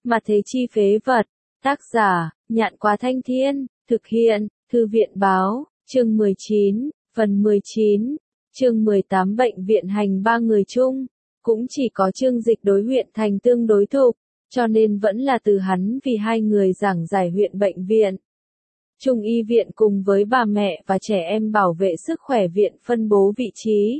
Mà thế chi phế vật. Tác giả, Nhạn Quá Thanh Thiên, thực hiện, Thư viện báo, chương 19, phần 19, chương 18 bệnh viện hành ba người chung, cũng chỉ có Chương Dịch đối huyện thành tương đối thục, cho nên vẫn là từ hắn vì hai người giảng giải huyện bệnh viện. Trung y viện cùng với bà mẹ và trẻ em bảo vệ sức khỏe viện phân bố vị trí.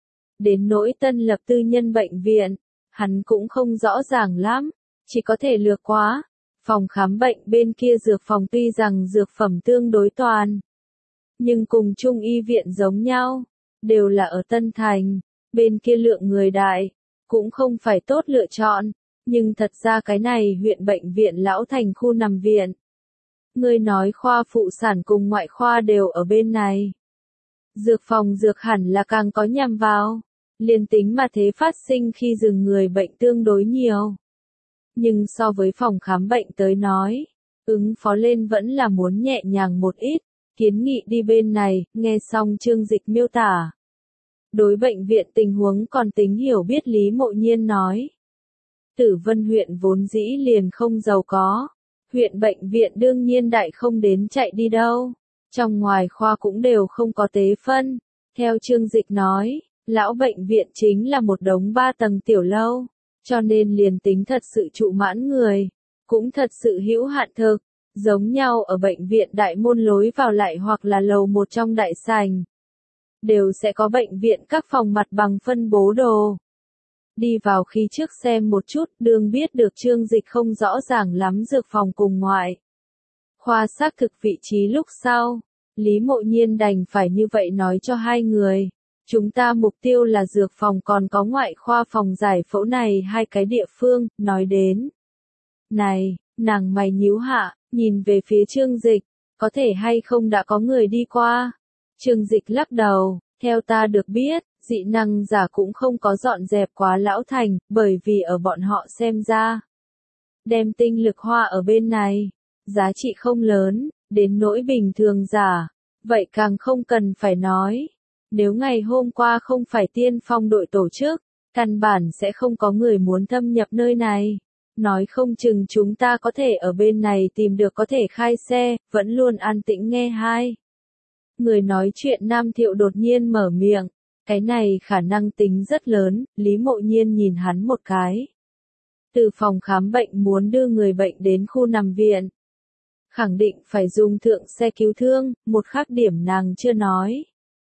Đến nỗi tân lập tư nhân bệnh viện, hắn cũng không rõ ràng lắm, chỉ có thể lược quá. Phòng khám bệnh bên kia dược phòng tuy rằng dược phẩm tương đối toàn, nhưng cùng Trung y viện giống nhau, đều là ở Tân Thành, bên kia lượng người đại, cũng không phải tốt lựa chọn, nhưng thật ra cái này huyện bệnh viện Lão Thành khu nằm viện. Ngươi nói khoa phụ sản cùng ngoại khoa đều ở bên này. Dược phòng dược hẳn là càng có nhằm vào, liền tính mà thế phát sinh khi dừng người bệnh tương đối nhiều. Nhưng so với phòng khám bệnh tới nói, ứng phó lên vẫn là muốn nhẹ nhàng một ít, kiến nghị đi bên này, nghe xong Chương Dịch miêu tả. Đối bệnh viện tình huống còn tính hiểu biết Lý Mộ Nhiên nói. Tử Vân huyện vốn dĩ liền không giàu có, huyện bệnh viện đương nhiên đại không đến chạy đi đâu, trong ngoài khoa cũng đều không có tế phân. Theo Chương Dịch nói, lão bệnh viện chính là một đống 3 tầng tiểu lâu. Cho nên liền tính thật sự trụ mãn người, cũng thật sự hữu hạn thực, giống nhau ở bệnh viện đại môn lối vào lại hoặc là lầu một trong đại sảnh. Đều sẽ có bệnh viện các phòng mặt bằng phân bố đồ. Đi vào khi trước xem một chút, đương biết được Chương Dịch không rõ ràng lắm dược phòng cùng ngoại khoa xác thực vị trí lúc sau, Lý Mộ Nhiên đành phải như vậy nói cho hai người. Chúng ta mục tiêu là dược phòng còn có ngoại khoa phòng giải phẫu này hai cái địa phương, nói đến. Này, nàng mày nhíu hạ, nhìn về phía Chương Dịch, có thể hay không đã có người đi qua. Chương Dịch lắc đầu, theo ta được biết, dị năng giả cũng không có dọn dẹp quá Lão Thành, bởi vì ở bọn họ xem ra. Đem tinh lực hoa ở bên này, giá trị không lớn, đến nỗi bình thường giả, vậy càng không cần phải nói. Nếu ngày hôm qua không phải tiên phong đội tổ chức, căn bản sẽ không có người muốn thâm nhập nơi này. Nói không chừng chúng ta có thể ở bên này tìm được có thể khai xe, vẫn luôn an tĩnh nghe hai. Người nói chuyện Nam Thiệu đột nhiên mở miệng, cái này khả năng tính rất lớn, Lý Mộ Nhiên nhìn hắn một cái. Từ phòng khám bệnh muốn đưa người bệnh đến khu nằm viện. Khẳng định phải dùng thượng xe cứu thương, một khác điểm nàng chưa nói.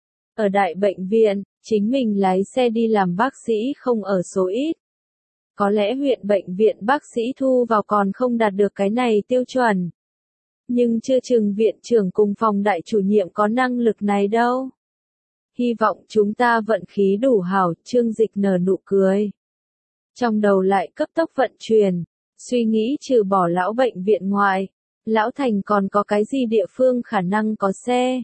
Ở đại bệnh viện, chính mình lái xe đi làm bác sĩ không ở số ít. Có lẽ huyện bệnh viện bác sĩ thu vào còn không đạt được cái này tiêu chuẩn. Nhưng chưa chừng viện trưởng cùng phòng đại chủ nhiệm có năng lực này đâu. Hy vọng chúng ta vận khí đủ hảo, Chương Dịch nở nụ cười. Trong đầu lại cấp tốc vận chuyển, suy nghĩ trừ bỏ lão bệnh viện ngoài, Lão Thành còn có cái gì địa phương khả năng có xe.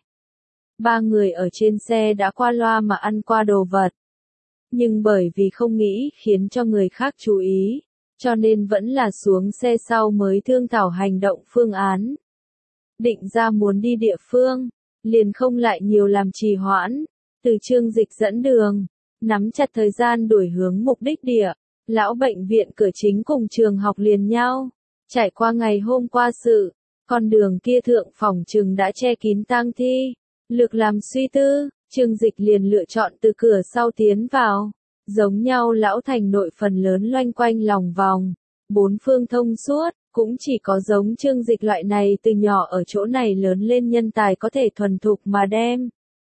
3 người ở trên xe đã qua loa mà ăn qua đồ vật. Nhưng bởi vì không nghĩ khiến cho người khác chú ý, cho nên vẫn là xuống xe sau mới thương thảo hành động phương án. Định ra muốn đi địa phương, liền không lại nhiều làm trì hoãn, từ Chương Dịch dẫn đường, nắm chặt thời gian đuổi hướng mục đích địa. Lão bệnh viện cửa chính cùng trường học liền nhau, trải qua ngày hôm qua sự, con đường kia thượng phòng chừng đã che kín tang thi. Lược làm suy tư, Chương Dịch liền lựa chọn từ cửa sau tiến vào. Giống nhau Lão Thành nội phần lớn loanh quanh lòng vòng, 4 phương thông suốt, cũng chỉ có giống Chương Dịch loại này từ nhỏ ở chỗ này lớn lên nhân tài có thể thuần thục mà đem.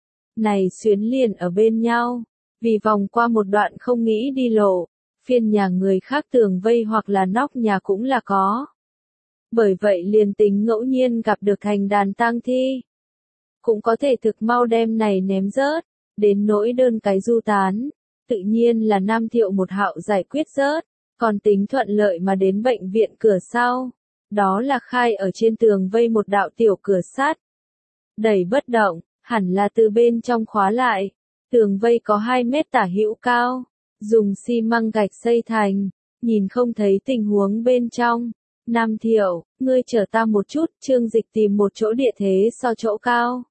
Này xuyến liền ở bên nhau, vì vòng qua một đoạn không nghĩ đi lộ, phiên nhà người khác tường vây hoặc là nóc nhà cũng là có. Bởi vậy liền tính ngẫu nhiên gặp được thành đàn tang thi, cũng có thể thực mau đem này ném rớt, đến nỗi đơn cái du tán, tự nhiên là Nam Thiệu một hạo giải quyết rớt, còn tính thuận lợi mà đến bệnh viện cửa sau, đó là khai ở trên tường vây một đạo tiểu cửa sắt. Đẩy bất động, hẳn là từ bên trong khóa lại, tường vây có 2 mét tả hữu cao, dùng xi măng gạch xây thành, nhìn không thấy tình huống bên trong. Nam Thiệu, ngươi chờ ta một chút, Chương Dịch tìm một chỗ địa thế so chỗ cao.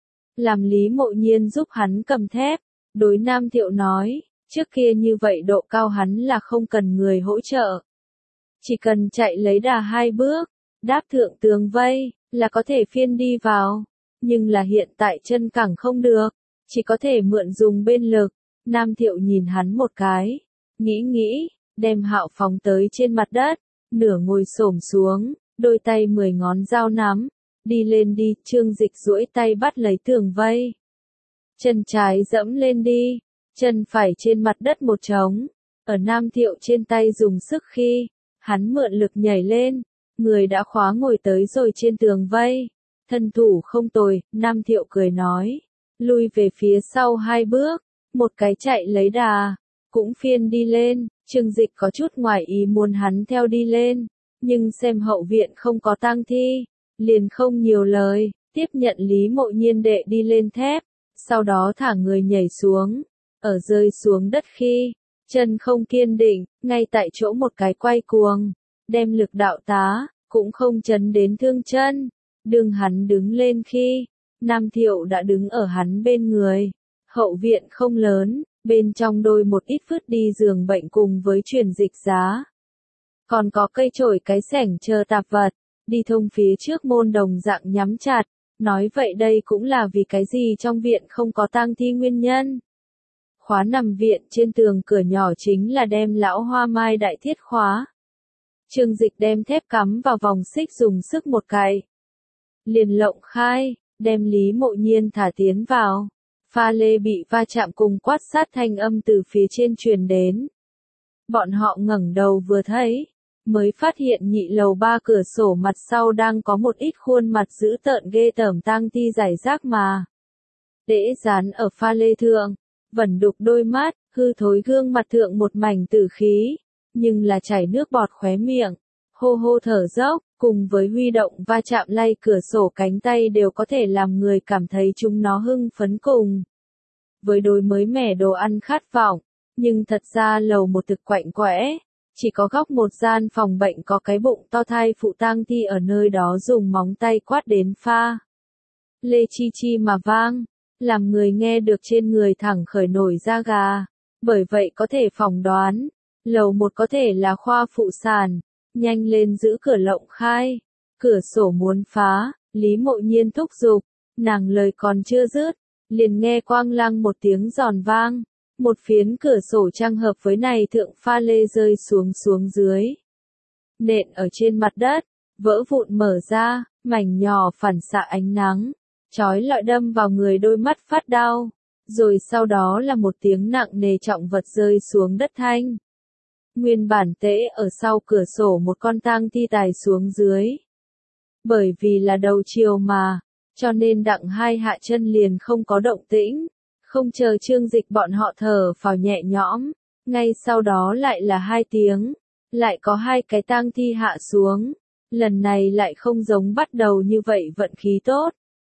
Làm Lý Mộ Nhiên giúp hắn cầm thép, đối Nam Thiệu nói, trước kia như vậy độ cao hắn là không cần người hỗ trợ. Chỉ cần chạy lấy đà 2 bước, đáp thượng tường vây, là có thể phiên đi vào. Nhưng là hiện tại chân cẳng không được, chỉ có thể mượn dùng bên lực. Nam Thiệu nhìn hắn một cái, nghĩ, đem Hạo phóng tới trên mặt đất, nửa ngồi xổm xuống, đôi tay 10 ngón dao nắm, đi lên đi, Trương Dịch duỗi tay bắt lấy tường vây. Chân trái dẫm lên đi, chân phải trên mặt đất một trống, ở Nam Thiệu trên tay dùng sức khi, hắn mượn lực nhảy lên, người đã khóa ngồi tới rồi trên tường vây. Thân thủ không tồi, Nam Thiệu cười nói, lui về phía sau 2 bước, một cái chạy lấy đà, cũng phiên đi lên. Trương Dịch có chút ngoài ý muốn hắn theo đi lên, nhưng xem hậu viện không có tang thi, liền không nhiều lời, tiếp nhận Lý Mộ Nhiên đệ đi lên thép, sau đó thả người nhảy xuống, ở rơi xuống đất khi, chân không kiên định, ngay tại chỗ một cái quay cuồng, đem lực đạo tá, cũng không chấn đến thương chân. Đương hắn đứng lên khi, Nam Thiệu đã đứng ở hắn bên người. Hậu viện không lớn, bên trong đôi một ít vứt đi giường bệnh cùng với truyền dịch giá. Còn có cây chổi cái sẻng chờ tạp vật, đi thông phía trước môn đồng dạng nhắm chặt. Nói vậy đây cũng là vì cái gì trong viện không có tang thi nguyên nhân. Khóa nằm viện trên tường cửa nhỏ chính là đem lão hoa mai đại thiết khóa. Trương Dịch đem thép cắm vào vòng xích dùng sức một cày. Liền lộng khai, đem Lý Mộ Nhiên thả tiến vào. Pha lê bị va chạm cùng quát sát thanh âm từ phía trên truyền đến. Bọn họ ngẩng đầu vừa thấy, mới phát hiện nhị lầu 3 cửa sổ mặt sau đang có một ít khuôn mặt dữ tợn ghê tởm tang thi giải rác mà. Đễ dán ở pha lê thượng, vẩn đục đôi mắt, hư thối gương mặt thượng một mảnh tử khí, nhưng là chảy nước bọt khóe miệng, hô hô thở dốc, cùng với huy động va chạm lay cửa sổ cánh tay đều có thể làm người cảm thấy chúng nó hưng phấn cùng. Với đối mới mẻ đồ ăn khát vọng, nhưng thật ra lầu một thực quạnh quẽ, chỉ có góc một gian phòng bệnh có cái bụng to thai phụ tang thi ở nơi đó dùng móng tay quát đến pha. Lê chi chi mà vang, làm người nghe được trên người thẳng khởi nổi da gà, bởi vậy có thể phỏng đoán, lầu một có thể là khoa phụ sản. Nhanh lên giữ cửa lộng khai, cửa sổ muốn phá, Lý Mộ Nhiên thúc giục, nàng lời còn chưa dứt, liền nghe quang lăng một tiếng giòn vang, một phiến cửa sổ trang hợp với này thượng pha lê rơi xuống dưới. Nện ở trên mặt đất, vỡ vụn mở ra, mảnh nhỏ phản xạ ánh nắng, chói lọi đâm vào người đôi mắt phát đau, rồi sau đó là một tiếng nặng nề trọng vật rơi xuống đất thanh. Nguyên bản tễ ở sau cửa sổ một con tang thi tài xuống dưới. Bởi vì là đầu chiều mà, cho nên đặng hai hạ chân liền không có động tĩnh, không chờ Trương Dịch bọn họ thở phào nhẹ nhõm, ngay sau đó lại là 2 tiếng, lại có 2 cái tang thi hạ xuống, lần này lại không giống bắt đầu như vậy vận khí tốt.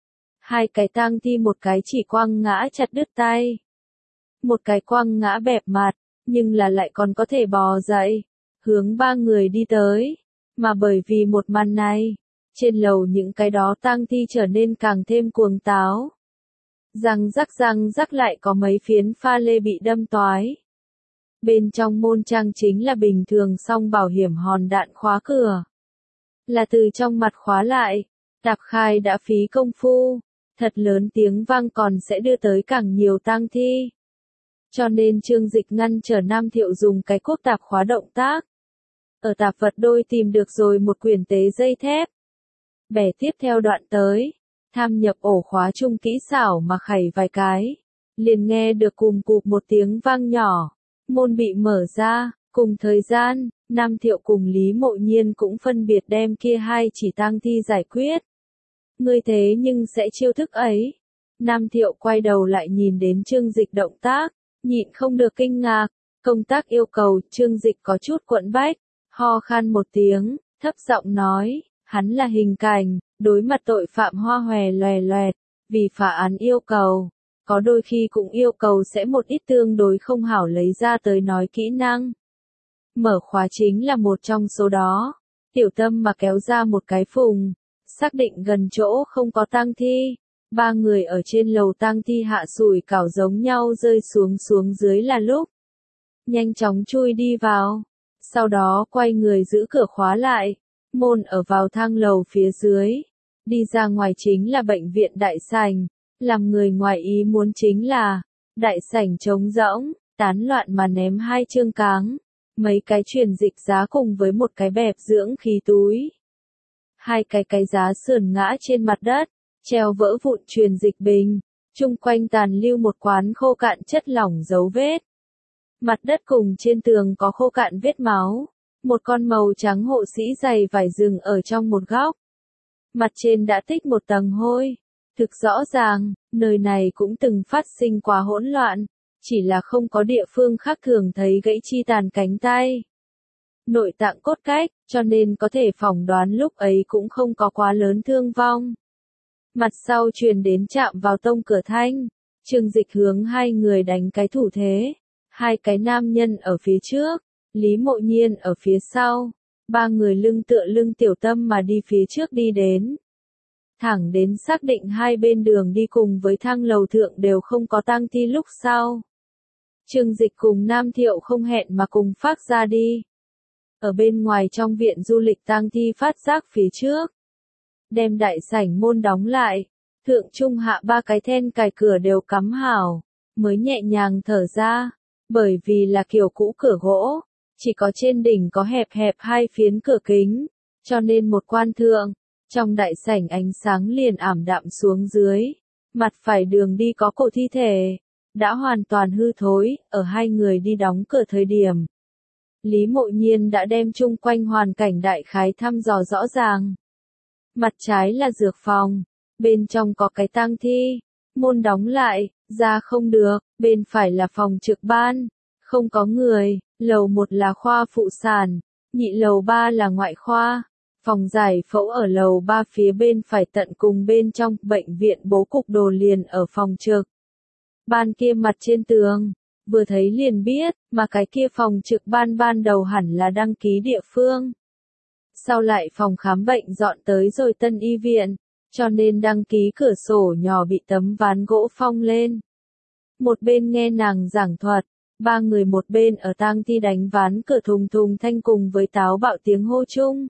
2 cái tang thi một cái chỉ quăng ngã chặt đứt tay, một cái quăng ngã bẹp mặt. Nhưng là lại còn có thể bò dậy, hướng 3 người đi tới, mà bởi vì một màn này, trên lầu những cái đó tang thi trở nên càng thêm cuồng táo. Răng rắc lại có mấy phiến pha lê bị đâm toái. Bên trong môn trang chính là bình thường song bảo hiểm hòn đạn khóa cửa. Là từ trong mặt khóa lại, tạp khai đã phí công phu, thật lớn tiếng vang còn sẽ đưa tới càng nhiều tang thi. Cho nên Trương Dịch ngăn trở Nam Thiệu dùng cái cuốc tạp khóa động tác. Ở tạp vật đôi tìm được rồi một quyển tế dây thép. Bẻ tiếp theo đoạn tới, tham nhập ổ khóa chung kỹ xảo mà khẩy vài cái. Liền nghe được cùm cụp một tiếng vang nhỏ, môn bị mở ra, cùng thời gian, Nam Thiệu cùng Lý Mộ Nhiên cũng phân biệt đem kia 2 chỉ tang thi giải quyết. Ngươi thế nhưng sẽ chiêu thức ấy. Nam Thiệu quay đầu lại nhìn đến Trương Dịch động tác. Nhịn không được kinh ngạc, công tác yêu cầu, Trương Dịch có chút quẫn bách, ho khan một tiếng, thấp giọng nói, hắn là hình cảnh, đối mặt tội phạm hoa hòe loè loẹt, vì phá án yêu cầu, có đôi khi cũng yêu cầu sẽ một ít tương đối không hảo lấy ra tới nói kỹ năng. Mở khóa chính là một trong số đó, Tiểu Tâm mà kéo ra một cái phùng, xác định gần chỗ không có tang thi. 3 người ở trên lầu tang thi hạ sủi cảo giống nhau rơi xuống dưới là lúc. Nhanh chóng chui đi vào. Sau đó quay người giữ cửa khóa lại, môn ở vào thang lầu phía dưới. Đi ra ngoài chính là bệnh viện đại sảnh, làm người ngoài ý muốn chính là, đại sảnh trống rỗng, tán loạn mà ném 2 chương cáng, mấy cái truyền dịch giá cùng với một cái bẹp dưỡng khí túi. 2 cái giá sườn ngã trên mặt đất, treo vỡ vụn truyền dịch bình, chung quanh tàn lưu một quán khô cạn chất lỏng dấu vết. Mặt đất cùng trên tường có khô cạn vết máu, một con màu trắng hộ sĩ giày vải rừng ở trong một góc. Mặt trên đã tích một tầng hôi. Thực rõ ràng, nơi này cũng từng phát sinh quá hỗn loạn, chỉ là không có địa phương khác thường thấy gãy chi tàn cánh tay. Nội tạng cốt cách, cho nên có thể phỏng đoán lúc ấy cũng không có quá lớn thương vong. Mặt sau truyền đến chạm vào tông cửa thanh, Trương Dịch hướng 2 người đánh cái thủ thế, 2 cái nam nhân ở phía trước, Lý Mộ Nhiên ở phía sau, 3 người lưng tựa lưng Tiểu Tâm mà đi phía trước đi đến. Thẳng đến xác định 2 bên đường đi cùng với thang lầu thượng đều không có tang thi lúc sau. Trương Dịch cùng Nam Thiệu không hẹn mà cùng phát ra đi. Ở bên ngoài trong viện du lịch tang thi phát giác phía trước. Đem đại sảnh môn đóng lại, thượng trung hạ 3 cái then cài cửa đều cắm hảo, mới nhẹ nhàng thở ra, bởi vì là kiểu cũ cửa gỗ, chỉ có trên đỉnh có hẹp hẹp 2 phiến cửa kính, cho nên một quan thượng, trong đại sảnh ánh sáng liền ảm đạm xuống dưới, mặt phải đường đi có cổ thi thể, đã hoàn toàn hư thối, ở 2 người đi đóng cửa thời điểm. Lý Mộ Nhiên đã đem chung quanh hoàn cảnh đại khái thăm dò rõ ràng. Mặt trái là dược phòng, bên trong có cái tang thi, môn đóng lại, ra không được, bên phải là phòng trực ban, không có người, lầu 1 là khoa phụ sản, nhị lầu 3 là ngoại khoa, phòng giải phẫu ở lầu 3 phía bên phải tận cùng bên trong, bệnh viện bố cục đồ liền ở phòng trực. Ban kia mặt trên tường, vừa thấy liền biết, mà cái kia phòng trực ban đầu hẳn là đăng ký địa phương. Sau lại phòng khám bệnh dọn tới rồi tân y viện, cho nên đăng ký cửa sổ nhỏ bị tấm ván gỗ phong lên. Một bên nghe nàng giảng thuật, 3 người một bên ở tang thi đánh ván cửa thùng thùng thanh cùng với táo bạo tiếng hô chung.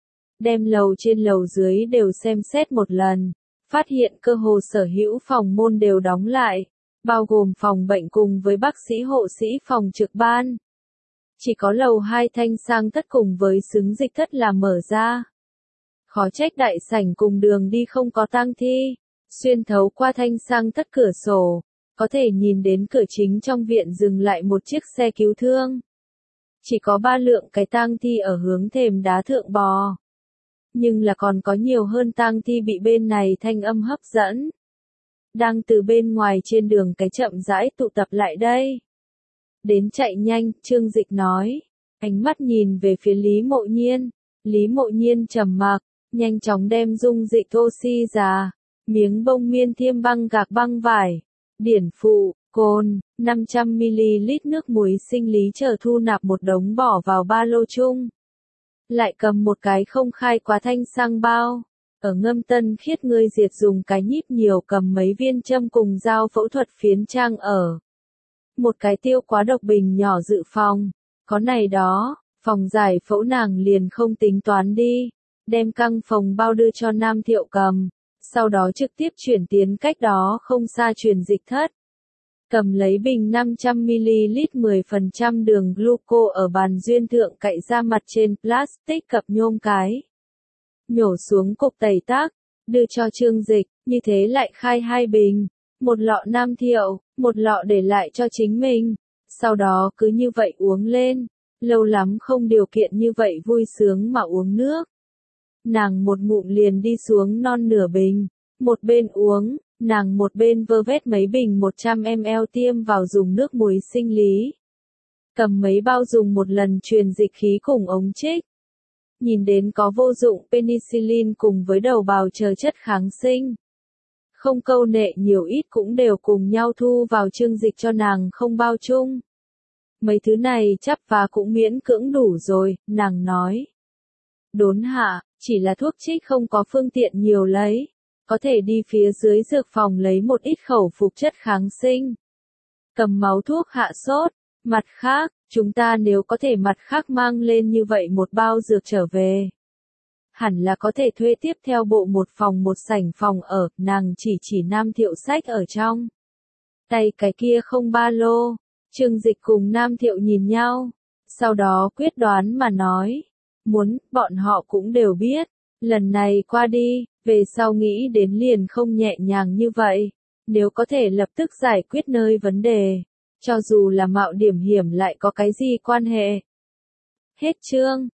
Đem lầu trên lầu dưới đều xem xét một lần, phát hiện cơ hồ sở hữu phòng môn đều đóng lại, bao gồm phòng bệnh cùng với bác sĩ hộ sĩ phòng trực ban. Chỉ có lầu 2 thanh sang thất cùng với xứng dịch thất là mở ra. Khó trách đại sảnh cùng đường đi không có tang thi, xuyên thấu qua thanh sang thất cửa sổ, có thể nhìn đến cửa chính trong viện dừng lại một chiếc xe cứu thương. Chỉ có 3 lượng cái tang thi ở hướng thềm đá thượng bò. Nhưng là còn có nhiều hơn tang thi bị bên này thanh âm hấp dẫn. Đang từ bên ngoài trên đường cái chậm rãi tụ tập lại đây. Đến chạy nhanh, Trương Dịch nói. Ánh mắt nhìn về phía Lý Mộ Nhiên. Lý Mộ Nhiên trầm mặc, nhanh chóng đem dung dịch oxy ra, miếng bông miên thiêm băng gạc băng vải, điển phụ, cồn, 500ml nước muối sinh lý chờ thu nạp một đống bỏ vào ba lô chung. Lại cầm một cái không khai quá thanh xăng bao. Ở ngâm tân khiết ngươi diệt dùng cái nhíp nhiều cầm mấy viên châm cùng dao phẫu thuật phiến trang ở. Một cái tiêu quá độc bình nhỏ dự phòng. Có này đó, phòng giải phẫu nàng liền không tính toán đi. Đem căng phòng bao đưa cho Nam Thiệu cầm. Sau đó trực tiếp chuyển tiến cách đó không xa truyền dịch thất. Cầm lấy bình 500ml 10% đường gluco ở bàn duyên thượng cậy ra mặt trên plastic cặp nhôm cái. Nhổ xuống cục tẩy tác, đưa cho Trương Dịch, như thế lại khai 2 bình. Một lọ Nam Thiệu, một lọ để lại cho chính mình. Sau đó cứ như vậy uống lên. Lâu lắm không điều kiện như vậy vui sướng mà uống nước. Nàng một ngụm liền đi xuống non nửa bình. Một bên uống, nàng một bên vơ vét mấy bình 100ml tiêm vào dùng nước muối sinh lý. Cầm mấy bao dùng một lần truyền dịch khí cùng ống trích. Nhìn đến có vô dụng penicillin cùng với đầu bào chờ chất kháng sinh. Không câu nệ nhiều ít cũng đều cùng nhau thu vào Trương Dịch cho nàng không bao chung. Mấy thứ này chắp và cũng miễn cưỡng đủ rồi, nàng nói. Đốn hạ, chỉ là thuốc trích không có phương tiện nhiều lấy. Có thể đi phía dưới dược phòng lấy một ít khẩu phục chất kháng sinh. Cầm máu thuốc hạ sốt. Mặt khác, Chúng ta nếu có thể mặt khác mang lên như vậy một bao dược trở về. Hẳn là có thể thuê tiếp theo bộ một phòng một sảnh phòng ở, nàng chỉ Nam Thiệu sách ở trong. Tay cái kia không ba lô, Trương Dịch cùng Nam Thiệu nhìn nhau, sau đó quyết đoán mà nói, muốn, bọn họ cũng đều biết, lần này qua đi, về sau nghĩ đến liền không nhẹ nhàng như vậy, nếu có thể lập tức giải quyết nơi vấn đề, cho dù là mạo điểm hiểm lại có cái gì quan hệ. Hết chương.